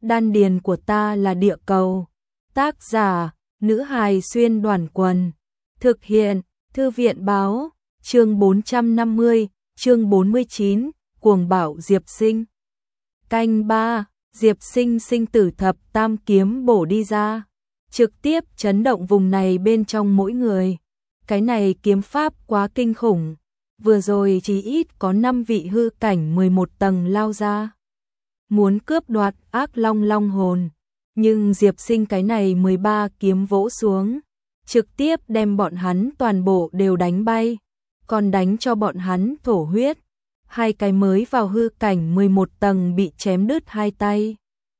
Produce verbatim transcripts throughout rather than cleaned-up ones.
Đan điền của ta là địa cầu. Tác giả, nữ hài xuyên đoàn quần. Thực hiện, thư viện báo, chương bốn trăm năm mươi, chương bốn mươi chín, cuồng bạo Diệp Sinh. Canh ba, Diệp Sinh sinh tử thập tam kiếm bổ đi ra, trực tiếp chấn động vùng này bên trong mỗi người. Cái này kiếm pháp quá kinh khủng, vừa rồi chỉ ít có năm vị hư cảnh mười một tầng lao ra, muốn cướp đoạt ác long long hồn, nhưng Diệp Sinh cái này mười ba kiếm vỗ xuống, trực tiếp đem bọn hắn toàn bộ đều đánh bay, còn đánh cho bọn hắn thổ huyết. Hai cái mới vào hư cảnh mười một tầng bị chém đứt hai tay.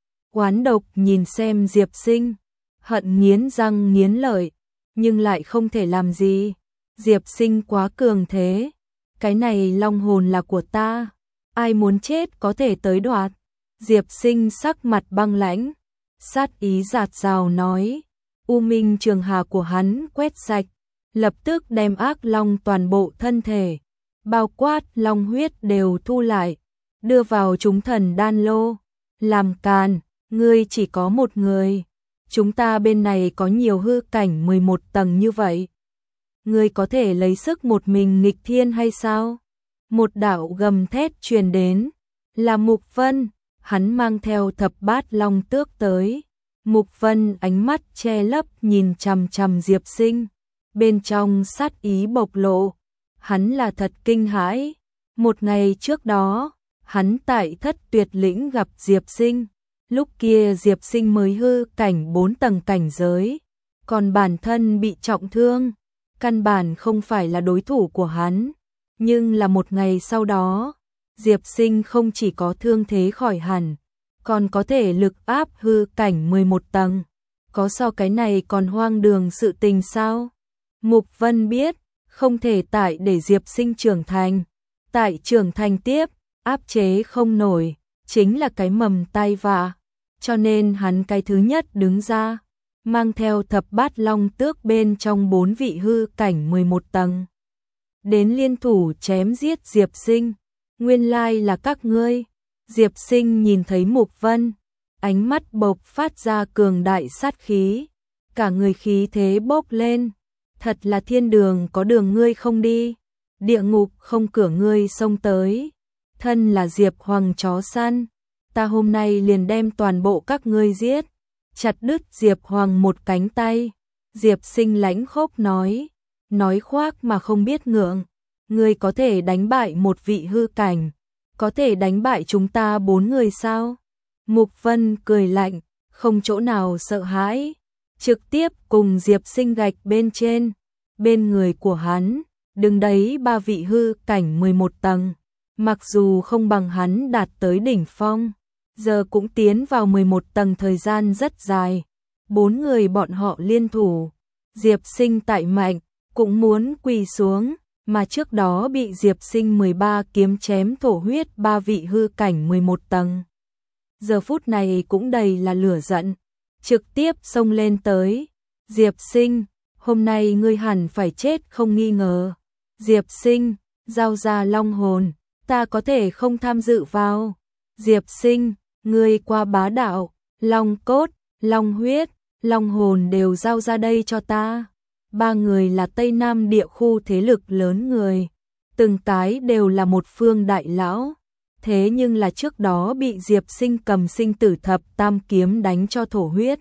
Oán độc nhìn xem Diệp Sinh, hận nghiến răng nghiến lợi, nhưng lại không thể làm gì. Diệp Sinh quá cường thế, cái này long hồn là của ta, ai muốn chết có thể tới đoạt. Diệp Sinh sắc mặt băng lãnh, sát ý giạt rào nói, u minh trường hà của hắn quét sạch, lập tức đem ác long toàn bộ thân thể, bao quát long huyết đều thu lại, đưa vào chúng thần đan lô. Làm càn, ngươi chỉ có một người, chúng ta bên này có nhiều hư cảnh mười một tầng như vậy, ngươi có thể lấy sức một mình nghịch thiên hay sao? Một đạo gầm thét truyền đến, là Mục Vân, hắn mang theo thập bát long tước tới. Mục Vân ánh mắt che lấp nhìn chằm chằm Diệp Sinh, bên trong sát ý bộc lộ, hắn là thật kinh hãi. Một ngày trước đó, hắn tại Thất Tuyệt Lĩnh gặp Diệp Sinh, lúc kia Diệp Sinh mới hư cảnh bốn tầng cảnh giới, còn bản thân bị trọng thương, căn bản không phải là đối thủ của hắn. Nhưng là một ngày sau đó, Diệp Sinh không chỉ có thương thế khỏi hẳn, còn có thể lực áp hư cảnh mười một tầng. Có so cái này còn hoang đường sự tình sao? Mục Vân biết, không thể tại để Diệp Sinh trưởng thành. Tại trưởng thành tiếp, áp chế không nổi, chính là cái mầm tai vạ. Cho nên hắn cái thứ nhất đứng ra, mang theo thập bát long tước bên trong bốn vị hư cảnh mười một tầng. Đến liên thủ chém giết Diệp Sinh. Nguyên lai là các ngươi. Diệp Sinh nhìn thấy Mục Vân, ánh mắt bộc phát ra cường đại sát khí, cả người khí thế bốc lên. Thật là thiên đường có đường ngươi không đi, địa ngục không cửa ngươi xông tới. Thân là Diệp Hoàng chó săn, ta hôm nay liền đem toàn bộ các ngươi giết, chặt đứt Diệp Hoàng một cánh tay. Diệp Sinh lãnh khốc nói, nói khoác mà không biết ngượng. Ngươi có thể đánh bại một vị hư cảnh, có thể đánh bại chúng ta bốn người sao? Mục Vân cười lạnh, không chỗ nào sợ hãi, trực tiếp cùng Diệp Sinh gạch bên trên. Bên người của hắn, đứng đấy ba vị hư cảnh mười một tầng, mặc dù không bằng hắn đạt tới đỉnh phong, giờ cũng tiến vào mười một tầng thời gian rất dài. Bốn người bọn họ liên thủ, Diệp Sinh tại mạnh, cũng muốn quỳ xuống, mà trước đó bị Diệp Sinh mười ba kiếm chém thổ huyết ba vị hư cảnh mười một tầng. Giờ phút này cũng đầy là lửa giận, trực tiếp xông lên tới. Diệp Sinh, hôm nay ngươi hẳn phải chết không nghi ngờ. Diệp Sinh, giao ra long hồn, ta có thể không tham dự vào. Diệp Sinh, ngươi qua bá đạo, long cốt, long huyết, long hồn đều giao ra đây cho ta. Ba người là Tây Nam địa khu thế lực lớn người, từng cái đều là một phương đại lão, thế nhưng là trước đó bị Diệp Sinh cầm sinh tử thập tam kiếm đánh cho thổ huyết.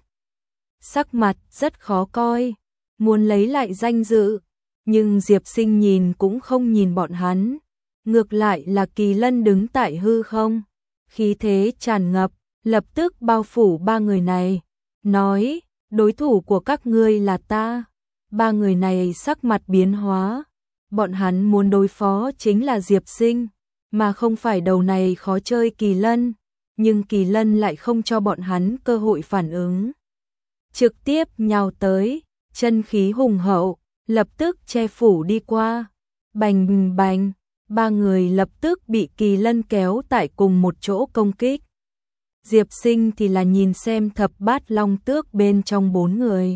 Sắc mặt rất khó coi, muốn lấy lại danh dự, nhưng Diệp Sinh nhìn cũng không nhìn bọn hắn, ngược lại là Kỳ Lân đứng tại hư không, khí thế tràn ngập, lập tức bao phủ ba người này, nói, đối thủ của các ngươi là ta. Ba người này sắc mặt biến hóa, bọn hắn muốn đối phó chính là Diệp Sinh, mà không phải đầu này khó chơi Kỳ Lân, nhưng Kỳ Lân lại không cho bọn hắn cơ hội phản ứng. Trực tiếp nhào tới, chân khí hùng hậu, lập tức che phủ đi qua, bành bành, ba người lập tức bị Kỳ Lân kéo tại cùng một chỗ công kích. Diệp Sinh thì là nhìn xem thập bát long tước bên trong bốn người.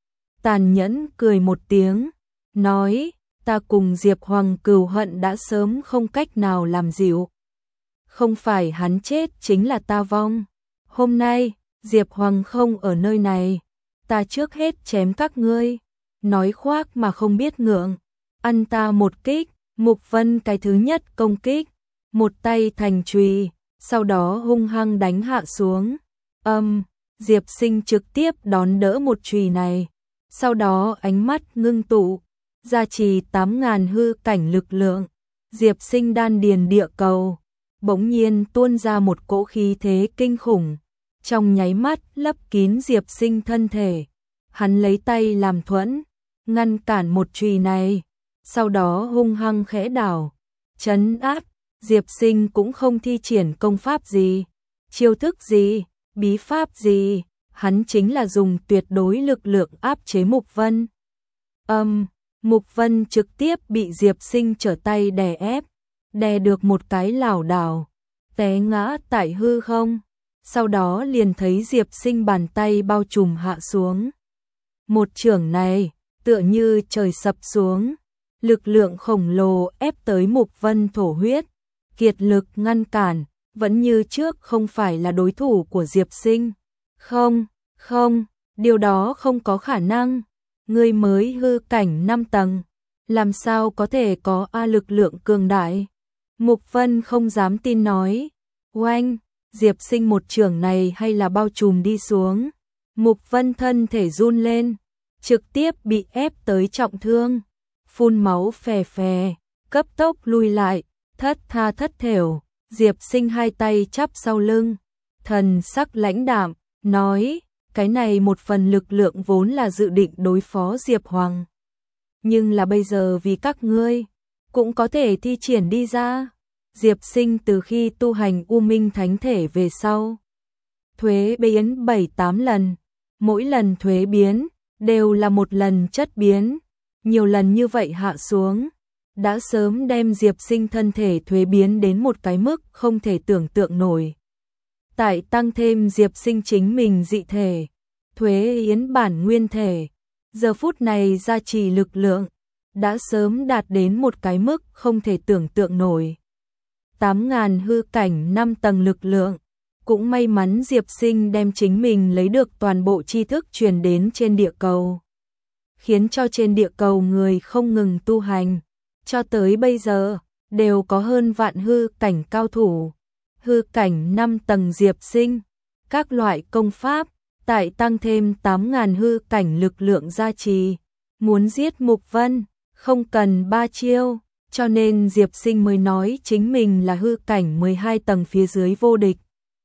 Tàn nhẫn cười một tiếng, nói, ta cùng Diệp Hoàng cừu hận đã sớm không cách nào làm dịu. Không phải hắn chết chính là ta vong. Hôm nay, Diệp Hoàng không ở nơi này, ta trước hết chém các ngươi. Nói khoác mà không biết ngượng, ăn ta một kích. Mục Vân cái thứ nhất công kích, một tay thành chùy, sau đó hung hăng đánh hạ xuống. Âm, Diệp Sinh trực tiếp đón đỡ một chùy này, sau đó ánh mắt ngưng tụ, gia trì tám ngàn hư cảnh lực lượng. Diệp Sinh đan điền địa cầu, bỗng nhiên tuôn ra một cỗ khí thế kinh khủng, trong nháy mắt lấp kín Diệp Sinh thân thể. Hắn lấy tay làm thuẫn, ngăn cản một chùy này, sau đó hung hăng khẽ đảo, trấn áp. Diệp Sinh cũng không thi triển công pháp gì, chiêu thức gì, bí pháp gì, hắn chính là dùng tuyệt đối lực lượng áp chế Mục Vân. Âm, Mục Vân trực tiếp bị Diệp Sinh trở tay đè ép, đè được một cái lảo đảo, té ngã tại hư không, sau đó liền thấy Diệp Sinh bàn tay bao trùm hạ xuống. Một chưởng này, tựa như trời sập xuống, lực lượng khổng lồ ép tới Mục Vân thổ huyết, kiệt lực ngăn cản, vẫn như trước không phải là đối thủ của Diệp Sinh. Không, không, điều đó không có khả năng, ngươi mới hư cảnh năm tầng, làm sao có thể có a lực lượng cường đại. Mục Vân không dám tin nói. Oanh, Diệp Sinh một chưởng này hay là bao trùm đi xuống. Mục Vân thân thể run lên, trực tiếp bị ép tới trọng thương, phun máu phè phè, cấp tốc lui lại, thất tha thất thểu. Diệp Sinh hai tay chắp sau lưng, thần sắc lãnh đạm, nói, cái này một phần lực lượng vốn là dự định đối phó Diệp Hoàng. Nhưng là bây giờ vì các ngươi, cũng có thể thi triển đi ra. Diệp Sinh từ khi tu hành U Minh Thánh Thể về sau, thuế biến bảy tám lần, mỗi lần thuế biến, đều là một lần chất biến, nhiều lần như vậy hạ xuống, đã sớm đem Diệp Sinh thân thể thuế biến đến một cái mức không thể tưởng tượng nổi. Tại tăng thêm Diệp Sinh chính mình dị thể, thuế yến bản nguyên thể, giờ phút này gia trì lực lượng, đã sớm đạt đến một cái mức không thể tưởng tượng nổi. Tám ngàn hư cảnh năm tầng lực lượng, cũng may mắn Diệp Sinh đem chính mình lấy được toàn bộ tri thức truyền đến trên địa cầu, khiến cho trên địa cầu người không ngừng tu hành, cho tới bây giờ, đều có hơn vạn hư cảnh cao thủ. Hư cảnh năm tầng Diệp Sinh, các loại công pháp, tại tăng thêm tám ngàn hư cảnh lực lượng gia trì, muốn giết Mục Vân, không cần ba chiêu, cho nên Diệp Sinh mới nói chính mình là hư cảnh mười hai tầng phía dưới vô địch.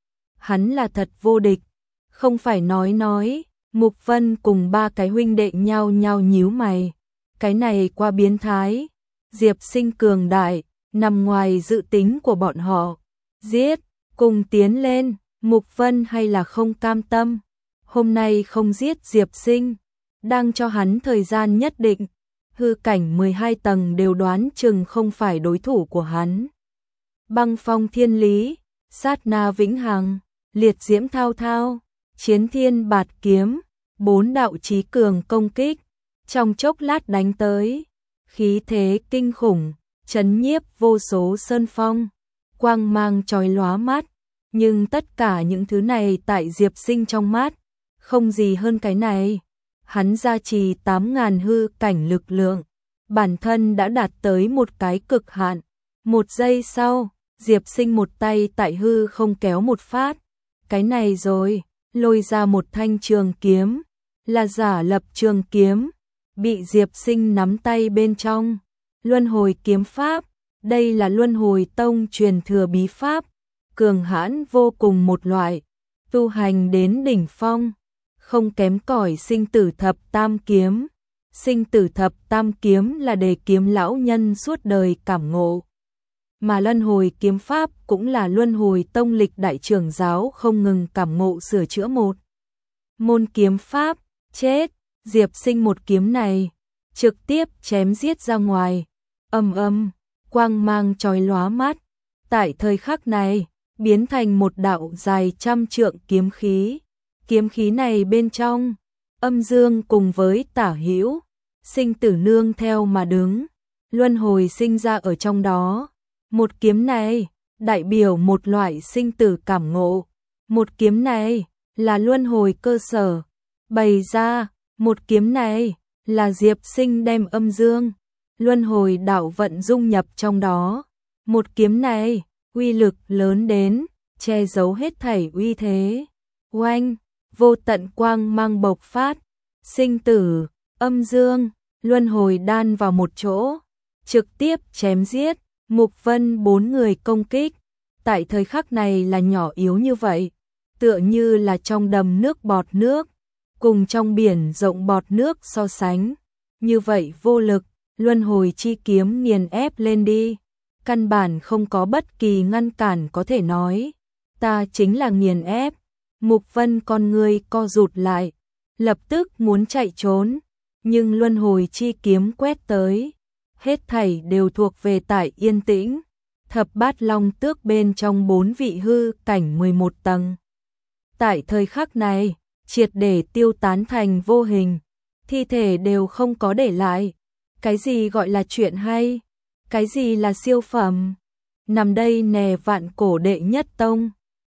Hắn là thật vô địch, không phải nói nói. Mục Vân cùng ba cái huynh đệ nhau nhau nhíu mày, cái này quá biến thái. Diệp Sinh cường đại, nằm ngoài dự tính của bọn họ. Giết, cùng tiến lên. Mục Vân hay là không cam tâm, hôm nay không giết Diệp Sinh, đang cho hắn thời gian nhất định. Hư cảnh mười hai tầng đều đoán chừng không phải đối thủ của hắn. Băng phong thiên lý, sát na vĩnh hằng, liệt diễm thao thao, chiến thiên bạt kiếm, bốn đạo chí cường công kích, trong chốc lát đánh tới, khí thế kinh khủng, chấn nhiếp vô số sơn phong, quang mang chói lóa mắt, nhưng tất cả những thứ này tại Diệp Sinh trong mắt, không gì hơn cái này. Hắn gia trì tám ngàn hư cảnh lực lượng, bản thân đã đạt tới một cái cực hạn. Một giây sau, Diệp Sinh một tay tại hư không kéo một phát, cái này rồi, lôi ra một thanh trường kiếm, là giả lập trường kiếm, bị Diệp Sinh nắm tay bên trong. Luân hồi kiếm pháp, đây là Luân Hồi Tông truyền thừa bí pháp, cường hãn vô cùng một loại, tu hành đến đỉnh phong, không kém cỏi sinh tử thập tam kiếm. Sinh tử thập tam kiếm là đề kiếm lão nhân suốt đời cảm ngộ, mà Luân Hồi kiếm pháp cũng là Luân Hồi Tông lịch đại trưởng giáo không ngừng cảm ngộ sửa chữa một môn kiếm pháp. Chết, Diệp Sinh một kiếm này trực tiếp chém giết ra ngoài, ầm ầm, quang mang chói lóa mắt, tại thời khắc này biến thành một đạo dài trăm trượng kiếm khí. Kiếm khí này bên trong, âm dương cùng với tả hữu, sinh tử nương theo mà đứng, luân hồi sinh ra ở trong đó. Một kiếm này đại biểu một loại sinh tử cảm ngộ, Một kiếm này là luân hồi cơ sở, bày ra, một kiếm này là Diệp Sinh đem âm dương, luân hồi đạo vận dung nhập trong đó. Một kiếm này, uy lực lớn đến, che giấu hết thảy uy thế. Oanh, vô tận quang mang bộc phát, sinh tử, âm dương, luân hồi đan vào một chỗ, trực tiếp chém giết, Mục Vân bốn người công kích. Tại thời khắc này là nhỏ yếu như vậy, tựa như là trong đầm nước bọt nước, cùng trong biển rộng bọt nước so sánh. Như vậy vô lực, luân hồi chi kiếm nghiền ép lên đi. Căn bản không có bất kỳ ngăn cản có thể nói. Ta chính là nghiền ép. Mục Vân con người co rụt lại, lập tức muốn chạy trốn, nhưng luân hồi chi kiếm quét tới. Hết thảy đều thuộc về tại yên tĩnh. Thập bát long tước bên trong bốn vị hư cảnh mười một tầng. Tại thời khắc này, triệt để tiêu tán thành vô hình, thi thể đều không có để lại. Cái gì gọi là chuyện hay? Cái gì là siêu phẩm? Nằm đây nè vạn cổ đệ nhất tông.